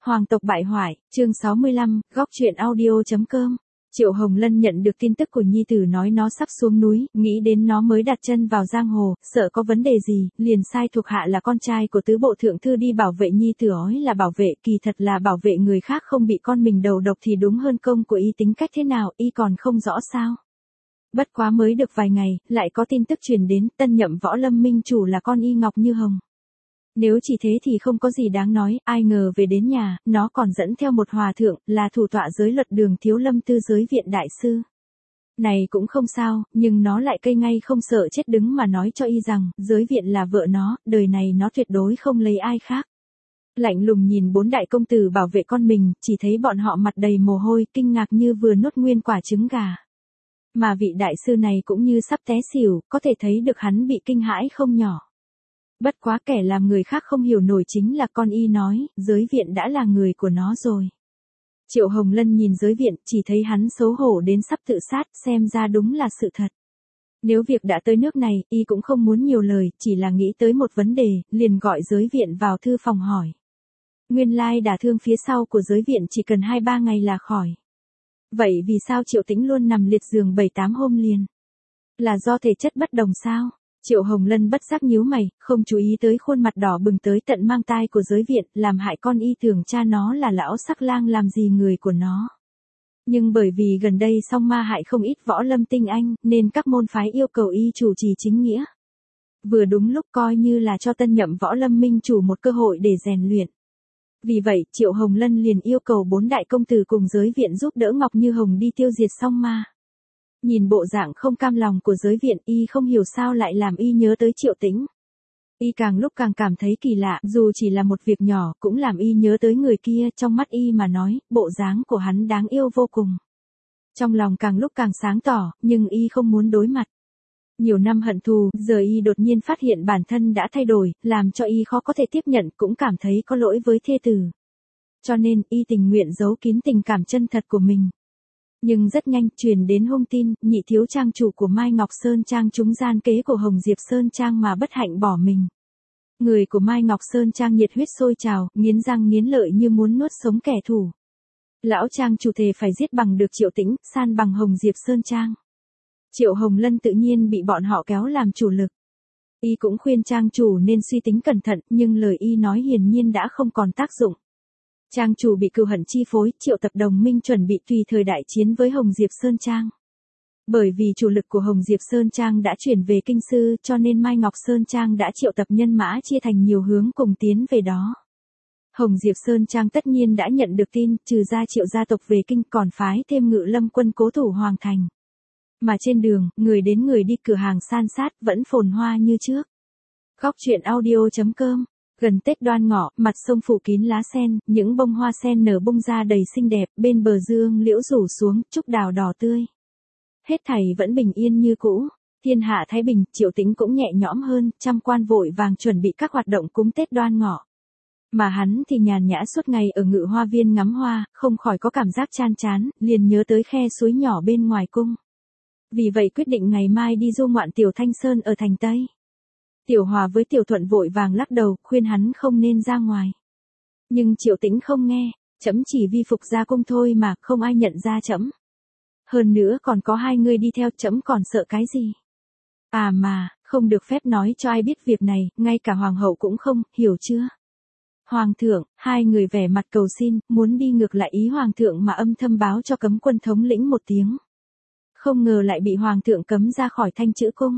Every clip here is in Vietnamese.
Hoàng tộc bại hoại, chương 65, góc truyện audio.com. Triệu Hồng Lân nhận được tin tức của nhi tử nói nó sắp xuống núi, nghĩ đến nó mới đặt chân vào giang hồ, sợ có vấn đề gì, liền sai thuộc hạ là con trai của tứ bộ thượng thư đi bảo vệ nhi tử, ói là bảo vệ, kỳ thật là bảo vệ người khác không bị con mình đầu độc thì đúng hơn. Công của y tính cách thế nào, y còn không rõ sao. Bất quá mới được vài ngày, lại có tin tức truyền đến, tân nhậm võ lâm minh chủ là con y Ngọc Như Hồng. Nếu chỉ thế thì không có gì đáng nói, ai ngờ về đến nhà, nó còn dẫn theo một hòa thượng, là thủ tọa giới luật Đường Thiếu Lâm Tư giới viện đại sư. Này cũng không sao, nhưng nó lại cây ngay không sợ chết đứng mà nói cho y rằng, giới viện là vợ nó, đời này nó tuyệt đối không lấy ai khác. Lạnh lùng nhìn bốn đại công tử bảo vệ con mình, chỉ thấy bọn họ mặt đầy mồ hôi, kinh ngạc như vừa nuốt nguyên quả trứng gà. Mà vị đại sư này cũng như sắp té xỉu, có thể thấy được hắn bị kinh hãi không nhỏ. Bất quá kẻ làm người khác không hiểu nổi chính là con y nói, giới viện đã là người của nó rồi. Triệu Hồng Lân nhìn giới viện, chỉ thấy hắn xấu hổ đến sắp tự sát, xem ra đúng là sự thật. Nếu việc đã tới nước này, y cũng không muốn nhiều lời, chỉ là nghĩ tới một vấn đề, liền gọi giới viện vào thư phòng hỏi. Nguyên lai đả thương phía sau của giới viện chỉ cần 2-3 ngày là khỏi. Vậy vì sao Triệu Tĩnh luôn nằm liệt giường 7-8 hôm liền? Là do thể chất bất đồng sao? Triệu Hồng Lân bất giác nhíu mày, không chú ý tới khuôn mặt đỏ bừng tới tận mang tai của giới viện, làm hại con y tưởng cha nó là lão sắc lang làm gì người của nó. Nhưng bởi vì gần đây song ma hại không ít võ lâm tinh anh, nên các môn phái yêu cầu y chủ trì chính nghĩa. Vừa đúng lúc coi như là cho tân nhậm võ lâm minh chủ một cơ hội để rèn luyện. Vì vậy, Triệu Hồng Lân liền yêu cầu 4 đại công tử cùng giới viện giúp đỡ Ngọc Như Hồng đi tiêu diệt song ma. Nhìn bộ dạng không cam lòng của giới viện, y không hiểu sao lại làm y nhớ tới Triệu Tĩnh. Y càng lúc càng cảm thấy kỳ lạ, dù chỉ là một việc nhỏ, cũng làm y nhớ tới người kia, trong mắt y mà nói, bộ dáng của hắn đáng yêu vô cùng. Trong lòng càng lúc càng sáng tỏ, nhưng y không muốn đối mặt. Nhiều năm hận thù, giờ y đột nhiên phát hiện bản thân đã thay đổi, làm cho y khó có thể tiếp nhận, cũng cảm thấy có lỗi với thê tử. Cho nên, y tình nguyện giấu kín tình cảm chân thật của mình. Nhưng rất nhanh, truyền đến hung tin, nhị thiếu trang chủ của Mai Ngọc Sơn Trang trúng gian kế của Hồng Diệp Sơn Trang mà bất hạnh bỏ mình. Người của Mai Ngọc Sơn Trang nhiệt huyết sôi trào, nghiến răng nghiến lợi như muốn nuốt sống kẻ thù. Lão Trang chủ thề phải giết bằng được Triệu Tĩnh, san bằng Hồng Diệp Sơn Trang. Triệu Hồng Lân tự nhiên bị bọn họ kéo làm chủ lực. Y cũng khuyên Trang chủ nên suy tính cẩn thận, nhưng lời y nói hiển nhiên đã không còn tác dụng. Trang chủ bị cừu hận chi phối, triệu tập đồng minh chuẩn bị tùy thời đại chiến với Hồng Diệp Sơn Trang. Bởi vì chủ lực của Hồng Diệp Sơn Trang đã chuyển về Kinh Sư, cho nên Mai Ngọc Sơn Trang đã triệu tập nhân mã chia thành nhiều hướng cùng tiến về đó. Hồng Diệp Sơn Trang tất nhiên đã nhận được tin, trừ ra Triệu gia tộc về Kinh còn phái thêm Ngự Lâm quân cố thủ Hoàng Thành. Mà trên đường, người đến người đi, cửa hàng san sát, vẫn phồn hoa như trước. Góc truyện audio.com. Gần Tết Đoan Ngọ, mặt sông phủ kín lá sen, những bông hoa sen nở bung ra đầy xinh đẹp, bên bờ dương liễu rủ xuống, trúc đào đỏ tươi. Hết thảy vẫn bình yên như cũ, thiên hạ thái bình, Triệu Tĩnh cũng nhẹ nhõm hơn, trăm quan vội vàng chuẩn bị các hoạt động cúng Tết Đoan Ngọ. Mà hắn thì nhàn nhã suốt ngày ở Ngự Hoa Viên ngắm hoa, không khỏi có cảm giác chan chán, liền nhớ tới khe suối nhỏ bên ngoài cung. Vì vậy quyết định ngày mai đi du ngoạn Tiểu Thanh Sơn ở thành Tây. Tiểu Hòa với Tiểu Thuận vội vàng lắc đầu, khuyên hắn không nên ra ngoài. Nhưng Triệu Tĩnh không nghe, trẫm chỉ vi phục ra cung thôi mà, không ai nhận ra trẫm. Hơn nữa còn có 2 người đi theo, trẫm còn sợ cái gì? À mà, không được phép nói cho ai biết việc này, ngay cả hoàng hậu cũng không, hiểu chưa? Hoàng thượng, 2 người vẻ mặt cầu xin, muốn đi ngược lại ý hoàng thượng mà âm thầm báo cho cấm quân thống lĩnh một tiếng. Không ngờ lại bị hoàng thượng cấm ra khỏi Thanh Chữ cung.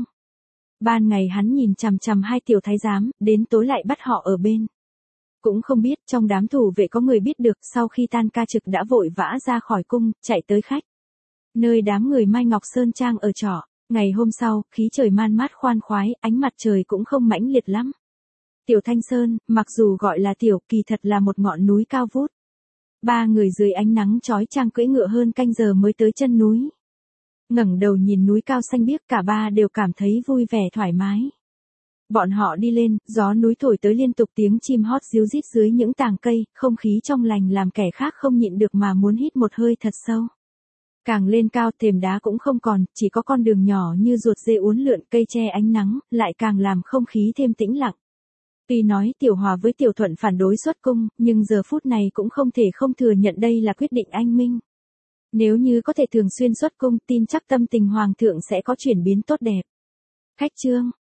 Ban ngày hắn nhìn chằm chằm 2 tiểu thái giám, đến tối lại bắt họ ở bên. Cũng không biết trong đám thủ vệ có người biết được, sau khi tan ca trực đã vội vã ra khỏi cung, chạy tới khách. Nơi đám người Mai Ngọc Sơn Trang ở trọ. Ngày hôm sau, khí trời man mát khoan khoái, ánh mặt trời cũng không mãnh liệt lắm. Tiểu Thanh Sơn, mặc dù gọi là tiểu, kỳ thật là một ngọn núi cao vút. 3 người dưới ánh nắng chói chang cưỡi ngựa hơn canh giờ mới tới chân núi. Ngẩng đầu nhìn núi cao xanh biếc, cả 3 đều cảm thấy vui vẻ thoải mái. Bọn họ đi lên, gió núi thổi tới liên tục, tiếng chim hót ríu rít dưới những tàng cây, không khí trong lành làm kẻ khác không nhịn được mà muốn hít một hơi thật sâu. Càng lên cao, thềm đá cũng không còn, chỉ có con đường nhỏ như ruột dê uốn lượn, cây che ánh nắng, lại càng làm không khí thêm tĩnh lặng. Tuy nói Tiểu Hòa với Tiểu Thuận phản đối xuất cung, nhưng giờ phút này cũng không thể không thừa nhận đây là quyết định anh minh. Nếu như có thể thường xuyên xuất cung, tin chắc tâm tình hoàng thượng sẽ có chuyển biến tốt đẹp. Khách trương,